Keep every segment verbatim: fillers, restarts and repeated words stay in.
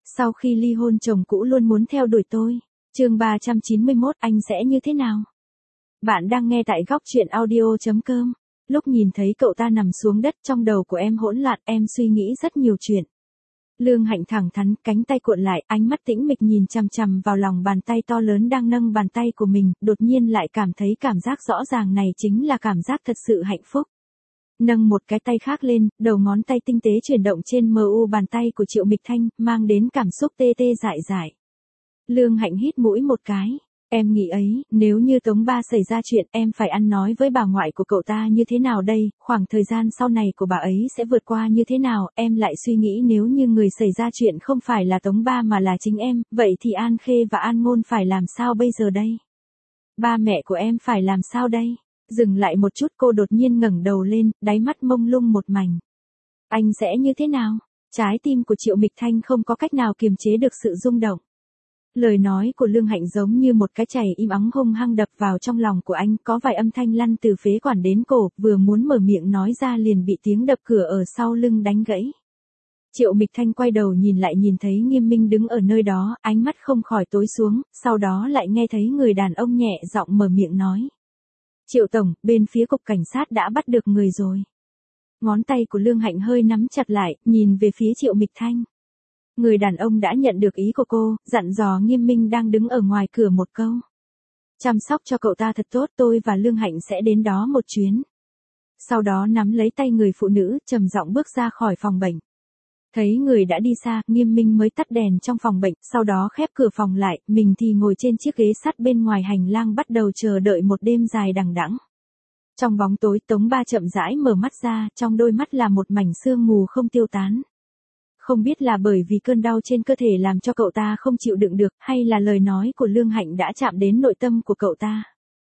Sau khi ly hôn chồng cũ luôn muốn theo đuổi tôi. Chương ba trăm chín mươi mốt, anh sẽ như thế nào? Bạn đang nghe tại góc truyện audio chấm com. Lúc nhìn thấy cậu ta nằm xuống đất, trong đầu của em hỗn loạn, em suy nghĩ rất nhiều chuyện. Lương Hạnh thẳng thắn, cánh tay cuộn lại, ánh mắt tĩnh mịch nhìn chằm chằm vào lòng bàn tay to lớn đang nâng bàn tay của mình, đột nhiên lại cảm thấy cảm giác rõ ràng này chính là cảm giác thật sự hạnh phúc. Nâng một cái tay khác lên, đầu ngón tay tinh tế chuyển động trên mờ u bàn tay của Triệu Mịch Thanh, mang đến cảm xúc tê tê dại dại. Lương Hạnh hít mũi một cái. Em nghĩ ấy, nếu như Tống Ba xảy ra chuyện, em phải ăn nói với bà ngoại của cậu ta như thế nào đây, khoảng thời gian sau này của bà ấy sẽ vượt qua như thế nào, em lại suy nghĩ nếu như người xảy ra chuyện không phải là Tống Ba mà là chính em, vậy thì An Khê và An Ngôn phải làm sao bây giờ đây? Ba mẹ của em phải làm sao đây? Dừng lại một chút, cô đột nhiên ngẩng đầu lên, đáy mắt mông lung một mảnh. Anh sẽ như thế nào? Trái tim của Triệu Mịch Thanh không có cách nào kiềm chế được sự rung động. Lời nói của Lương Hạnh giống như một cái chày im ắng hung hăng đập vào trong lòng của anh, có vài âm thanh lăn từ phế quản đến cổ, vừa muốn mở miệng nói ra liền bị tiếng đập cửa ở sau lưng đánh gãy. Triệu Mịch Thanh quay đầu nhìn lại, nhìn thấy Nghiêm Minh đứng ở nơi đó, ánh mắt không khỏi tối xuống, sau đó lại nghe thấy người đàn ông nhẹ giọng mở miệng nói. Triệu Tổng, bên phía cục cảnh sát đã bắt được người rồi. Ngón tay của Lương Hạnh hơi nắm chặt lại, nhìn về phía Triệu Mịch Thanh. Người đàn ông đã nhận được ý của cô, dặn dò Nghiêm Minh đang đứng ở ngoài cửa một câu. Chăm sóc cho cậu ta thật tốt, tôi và Lương Hạnh sẽ đến đó một chuyến. Sau đó nắm lấy tay người phụ nữ, trầm giọng bước ra khỏi phòng bệnh. Thấy người đã đi xa, Nghiêm Minh mới tắt đèn trong phòng bệnh, sau đó khép cửa phòng lại, mình thì ngồi trên chiếc ghế sắt bên ngoài hành lang bắt đầu chờ đợi một đêm dài đằng đẵng. Trong bóng tối, Tống Ba chậm rãi mở mắt ra, trong đôi mắt là một mảnh sương mù không tiêu tán. Không biết là bởi vì cơn đau trên cơ thể làm cho cậu ta không chịu đựng được, hay là lời nói của Lương Hạnh đã chạm đến nội tâm của cậu ta.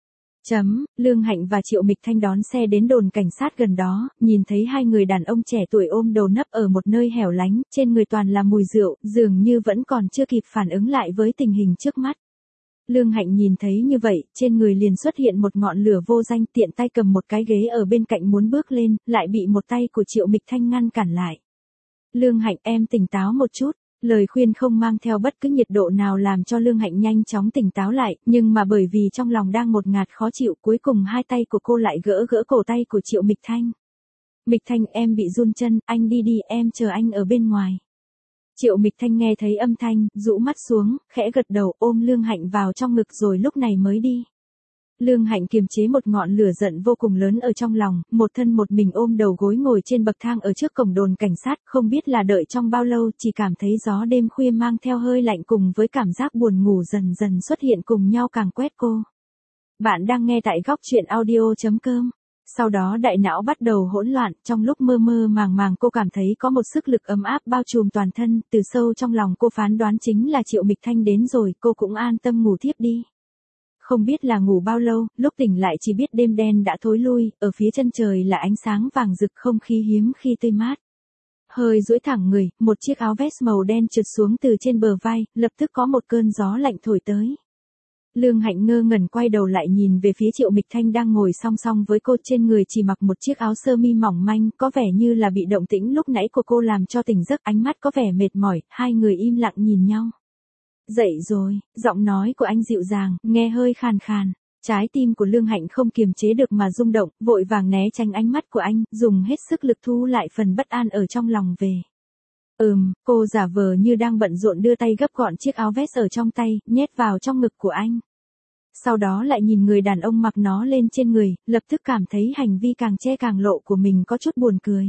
Chấm, Lương Hạnh và Triệu Mịch Thanh đón xe đến đồn cảnh sát gần đó, nhìn thấy hai người đàn ông trẻ tuổi ôm đầu nấp ở một nơi hẻo lánh, trên người toàn là mùi rượu, dường như vẫn còn chưa kịp phản ứng lại với tình hình trước mắt. Lương Hạnh nhìn thấy như vậy, trên người liền xuất hiện một ngọn lửa vô danh, tiện tay cầm một cái ghế ở bên cạnh muốn bước lên, lại bị một tay của Triệu Mịch Thanh ngăn cản lại. Lương Hạnh, em tỉnh táo một chút. Lời khuyên không mang theo bất cứ nhiệt độ nào làm cho Lương Hạnh nhanh chóng tỉnh táo lại, nhưng mà bởi vì trong lòng đang ngột ngạt khó chịu, cuối cùng hai tay của cô lại gỡ gỡ cổ tay của Triệu Mịch Thanh. Mịch Thanh, em bị run chân, anh đi đi, em chờ anh ở bên ngoài. Triệu Mịch Thanh nghe thấy âm thanh, rũ mắt xuống, khẽ gật đầu, ôm Lương Hạnh vào trong ngực rồi lúc này mới đi. Lương Hạnh kiềm chế một ngọn lửa giận vô cùng lớn ở trong lòng, một thân một mình ôm đầu gối ngồi trên bậc thang ở trước cổng đồn cảnh sát, không biết là đợi trong bao lâu, chỉ cảm thấy gió đêm khuya mang theo hơi lạnh cùng với cảm giác buồn ngủ dần dần xuất hiện cùng nhau càng quét cô. Bạn đang nghe tại góc truyện audio chấm com. Sau đó đại não bắt đầu hỗn loạn, trong lúc mơ mơ màng màng cô cảm thấy có một sức lực ấm áp bao trùm toàn thân, từ sâu trong lòng cô phán đoán chính là Triệu Mịch Thanh đến rồi, cô cũng an tâm ngủ thiếp đi. Không biết là ngủ bao lâu, lúc tỉnh lại chỉ biết đêm đen đã thối lui, ở phía chân trời là ánh sáng vàng rực, không khí hiếm khi tươi mát. Hơi duỗi thẳng người, một chiếc áo vest màu đen trượt xuống từ trên bờ vai, lập tức có một cơn gió lạnh thổi tới. Lương Hạnh ngơ ngẩn quay đầu lại nhìn về phía Triệu Mịch Thanh đang ngồi song song với cô, trên người chỉ mặc một chiếc áo sơ mi mỏng manh, có vẻ như là bị động tĩnh lúc nãy của cô làm cho tỉnh giấc, ánh mắt có vẻ mệt mỏi, hai người im lặng nhìn nhau. Dậy rồi, giọng nói của anh dịu dàng, nghe hơi khàn khàn. Trái tim của Lương Hạnh không kiềm chế được mà rung động, vội vàng né tránh ánh mắt của anh, dùng hết sức lực thu lại phần bất an ở trong lòng về. Ừm, cô giả vờ như đang bận rộn đưa tay gấp gọn chiếc áo vest ở trong tay, nhét vào trong ngực của anh. Sau đó lại nhìn người đàn ông mặc nó lên trên người, lập tức cảm thấy hành vi càng che càng lộ của mình có chút buồn cười.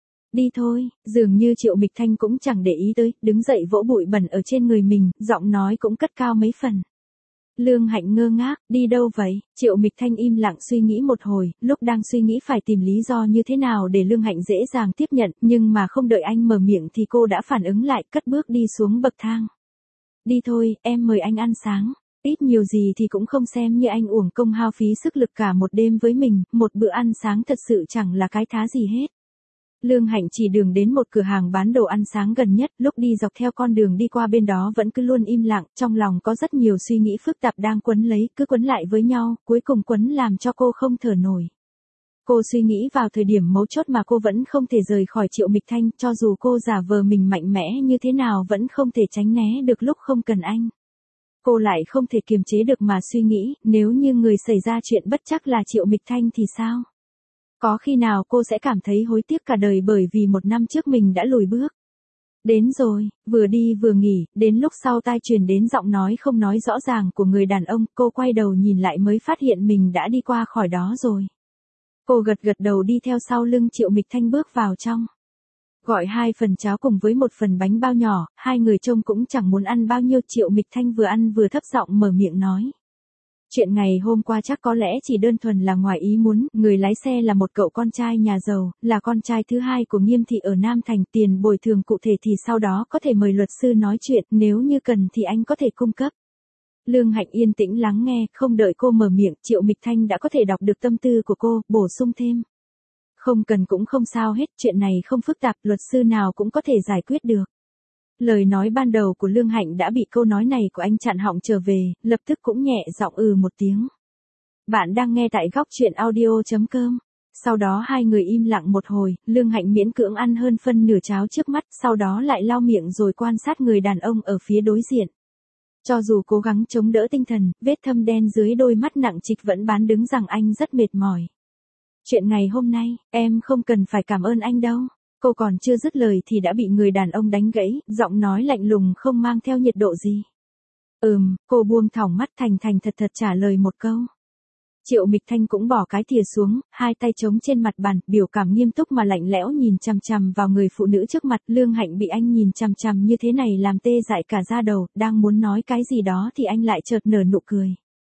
Đi thôi, dường như Triệu Mịch Thanh cũng chẳng để ý tới, đứng dậy vỗ bụi bẩn ở trên người mình, giọng nói cũng cất cao mấy phần. Lương Hạnh ngơ ngác, đi đâu vậy? Triệu Mịch Thanh im lặng suy nghĩ một hồi, lúc đang suy nghĩ phải tìm lý do như thế nào để Lương Hạnh dễ dàng tiếp nhận, nhưng mà không đợi anh mở miệng thì cô đã phản ứng lại, cất bước đi xuống bậc thang. Đi thôi, em mời anh ăn sáng. Ít nhiều gì thì cũng không xem như anh uổng công hao phí sức lực cả một đêm với mình, một bữa ăn sáng thật sự chẳng là cái thá gì hết. Lương Hạnh chỉ đường đến một cửa hàng bán đồ ăn sáng gần nhất, lúc đi dọc theo con đường đi qua bên đó vẫn cứ luôn im lặng, trong lòng có rất nhiều suy nghĩ phức tạp đang quấn lấy, cứ quấn lại với nhau, cuối cùng quấn làm cho cô không thở nổi. Cô suy nghĩ vào thời điểm mấu chốt mà cô vẫn không thể rời khỏi Triệu Mịch Thanh, cho dù cô giả vờ mình mạnh mẽ như thế nào vẫn không thể tránh né được lúc không cần anh. Cô lại không thể kiềm chế được mà suy nghĩ, nếu như người xảy ra chuyện bất chắc là Triệu Mịch Thanh thì sao? Có khi nào cô sẽ cảm thấy hối tiếc cả đời bởi vì một năm trước mình đã lùi bước? Đến rồi, vừa đi vừa nghỉ, đến lúc sau tai truyền đến giọng nói không nói rõ ràng của người đàn ông, cô quay đầu nhìn lại mới phát hiện mình đã đi qua khỏi đó rồi. Cô gật gật đầu đi theo sau lưng Triệu Mịch Thanh bước vào trong. Gọi hai phần cháo cùng với một phần bánh bao nhỏ, hai người trông cũng chẳng muốn ăn bao nhiêu. Triệu Mịch Thanh vừa ăn vừa thấp giọng mở miệng nói. Chuyện ngày hôm qua chắc có lẽ chỉ đơn thuần là ngoài ý muốn, người lái xe là một cậu con trai nhà giàu, là con trai thứ hai của Nghiêm thị ở Nam Thành, tiền bồi thường cụ thể thì sau đó có thể mời luật sư nói chuyện, nếu như cần thì anh có thể cung cấp. Lương Hạnh yên tĩnh lắng nghe, không đợi cô mở miệng, Triệu Mịch Thanh đã có thể đọc được tâm tư của cô, bổ sung thêm. Không cần cũng không sao hết, chuyện này không phức tạp, luật sư nào cũng có thể giải quyết được. Lời nói ban đầu của Lương Hạnh đã bị câu nói này của anh chặn họng trở về, lập tức cũng nhẹ giọng ừ một tiếng. Bạn đang nghe tại góc truyện audio chấm com. Sau đó hai người im lặng một hồi, Lương Hạnh miễn cưỡng ăn hơn phân nửa cháo trước mắt, sau đó lại lau miệng rồi quan sát người đàn ông ở phía đối diện. Cho dù cố gắng chống đỡ tinh thần, vết thâm đen dưới đôi mắt nặng trịch vẫn bán đứng rằng anh rất mệt mỏi. Chuyện ngày hôm nay, em không cần phải cảm ơn anh đâu. Cô còn chưa dứt lời thì đã bị người đàn ông đánh gãy, giọng nói lạnh lùng không mang theo nhiệt độ gì. Ừm, cô buông thõng mắt thành thành thật thật trả lời một câu. Triệu Mịch Thanh cũng bỏ cái thìa xuống, hai tay chống trên mặt bàn, biểu cảm nghiêm túc mà lạnh lẽo nhìn chằm chằm vào người phụ nữ trước mặt. Lương Hạnh bị anh nhìn chằm chằm như thế này làm tê dại cả da đầu, đang muốn nói cái gì đó thì anh lại chợt nở nụ cười.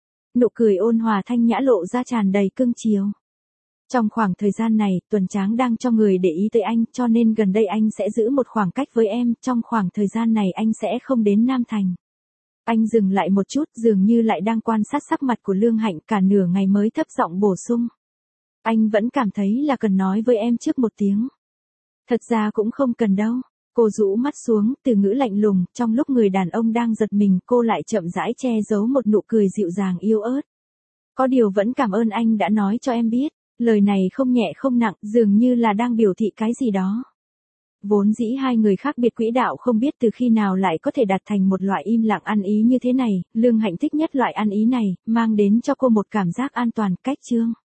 Nụ cười ôn hòa thanh nhã lộ ra tràn đầy cưng chiều. Trong khoảng thời gian này, Tuần Tráng đang cho người để ý tới anh, cho nên gần đây anh sẽ giữ một khoảng cách với em, trong khoảng thời gian này anh sẽ không đến Nam Thành. Anh dừng lại một chút, dường như lại đang quan sát sắc mặt của Lương Hạnh, cả nửa ngày mới thấp giọng bổ sung. Anh vẫn cảm thấy là cần nói với em trước một tiếng. Thật ra cũng không cần đâu. Cô rũ mắt xuống, từ ngữ lạnh lùng, trong lúc người đàn ông đang giật mình, cô lại chậm rãi che giấu một nụ cười dịu dàng yếu ớt. Có điều vẫn cảm ơn anh đã nói cho em biết. Lời này không nhẹ không nặng, dường như là đang biểu thị cái gì đó. Vốn dĩ hai người khác biệt quỹ đạo không biết từ khi nào lại có thể đạt thành một loại im lặng ăn ý như thế này, Lương Hạnh thích nhất loại ăn ý này, mang đến cho cô một cảm giác an toàn, cách chương.